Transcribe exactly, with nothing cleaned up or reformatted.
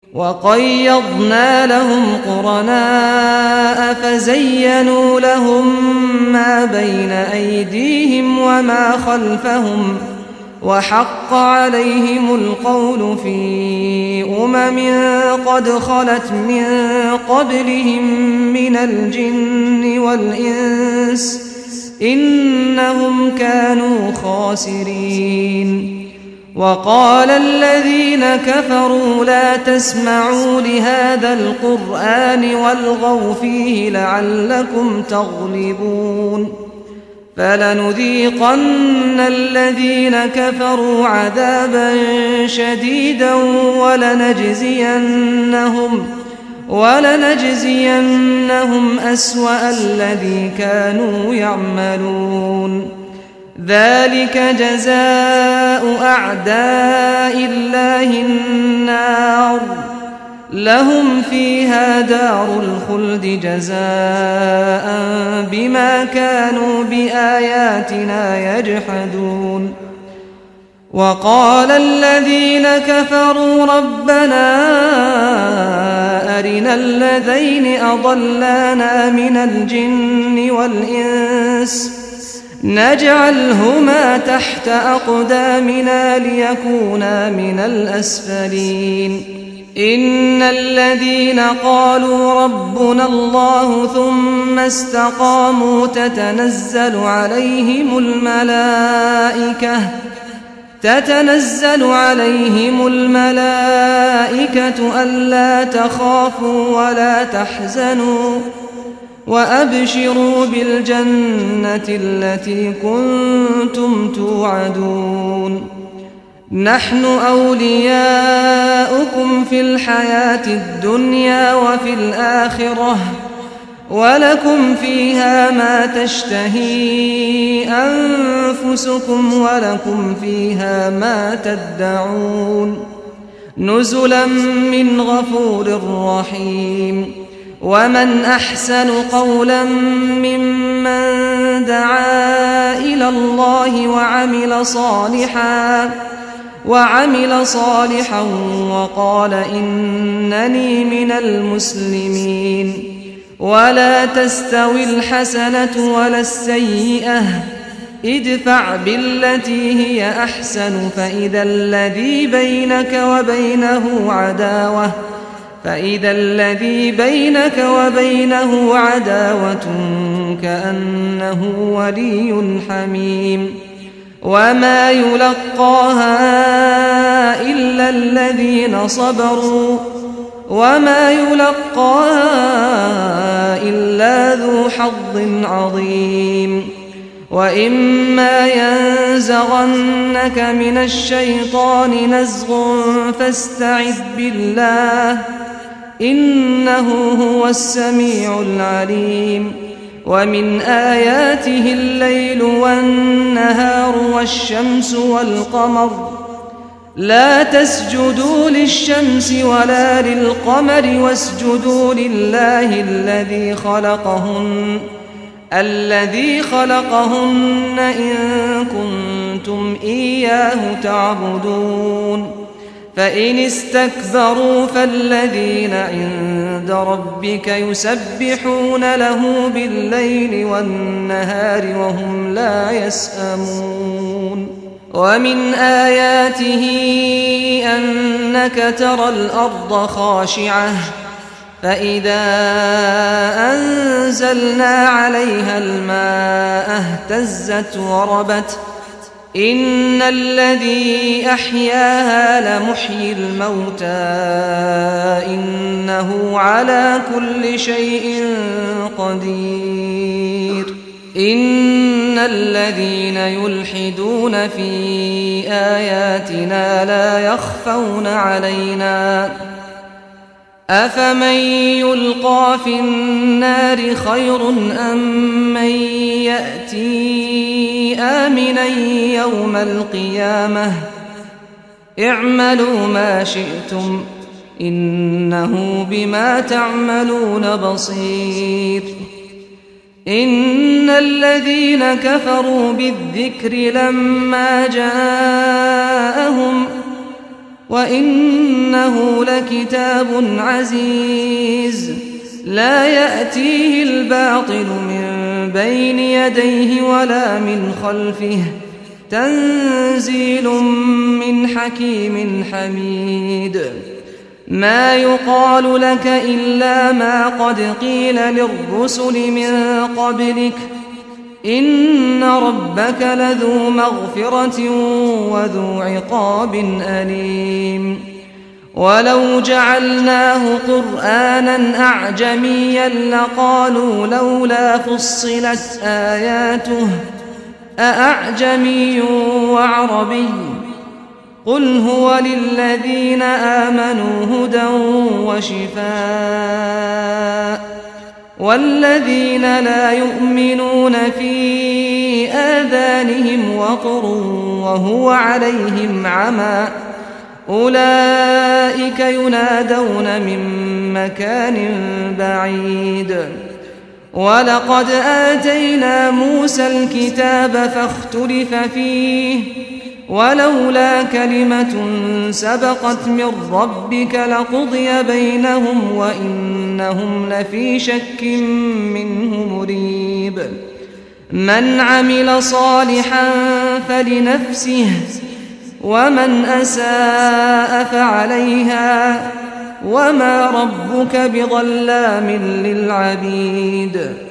وقيضنا لهم قرناء فزينوا لهم ما بين أيديهم وما خلفهم وحق عليهم القول في أمم قد خلت من قبلهم من الجن والإنس إنهم كانوا خاسرين. وقال الذين كفروا لا تسمعوا لهذا القرآن والغوا فيه لعلكم تغلبون فلنذيقن الذين كفروا عذابا شديدا ولنجزينهم ولنجزينهم أسوأ الذي كانوا يعملون ذلك جزاء أعداء الله النار لهم فيها دار الخلد جزاء بما كانوا بآياتنا يجحدون. وقال الذين كفروا ربنا أرنا الذين أضلانا من الجن والإنس نجعلهما تحت أقدامنا ليكونا من الأسفلين إن الذين قالوا ربنا الله ثم استقاموا تتنزل عليهم الملائكة تتنزل عليهم الملائكة ألا تخافوا ولا تحزنوا وأبشروا بالجنة التي كنتم توعدون نحن أولياؤكم في الحياة الدنيا وفي الآخرة ولكم فيها ما تشتهي أنفسكم ولكم فيها ما تدعون نزلا من غفور رحيم. ومن أحسن قولا ممن دعا إلى الله وعمل صالحا وعمل صالحا وقال إنني من المسلمين. ولا تستوي الحسنة ولا السيئة ادفع بالتي هي أحسن فإذا الذي بينك وبينه عداوة فإذا الذي بينك وبينه عداوة كأنه ولي حميم. وما يلقاها إلا الذين صبروا وما يلقاها إلا ذو حظ عظيم. وإما ينزغنك من الشيطان نزغ فاستعذ بالله إنه هو السميع العليم. ومن آياته الليل والنهار والشمس والقمر لا تسجدوا للشمس ولا للقمر واسجدوا لله الذي خلقهن الذي خلقهن إن كنتم إياه تعبدون. فإن استكبروا فالذين عند ربك يسبحون له بالليل والنهار وهم لا يسأمون. ومن آياته أنك ترى الأرض خاشعة فإذا أنزلنا عليها الماء اهتزت وربت إن الذي أحياها لمحيي الموتى إنه على كل شيء قدير. إن الذين يلحدون في آياتنا لا يخفون علينا أفمن يلقى في النار خير أم من يأتي آمنا يوم القيامة اعملوا ما شئتم إنه بما تعملون بصير. إن الذين كفروا بالذكر لما جاءهم وإنه لكتاب عزيز لا يأتيه الباطل من بين يديه ولا من خلفه تنزيل من حكيم حميد ما يقال لك إلا ما قد قيل للرسل من قبلك إن ربك لذو مغفرة وذو عقاب أليم ولو جعلناه قرآنا أعجميا لقالوا لولا فصلت آياته أأعجمي وعربي قل هو للذين آمنوا هدى وشفاء والذين لا يؤمنون في آذانهم وقر وهو عليهم عمى أولئك ينادون من مكان بعيد ولقد آتينا موسى الكتاب فاختلف فيه ولولا كلمة سبقت من ربك لقضي بينهم وإنهم لفي شك منه مريب من عمل صالحا فلنفسه ومن أساء فعليها وما ربك بظلام للعبيد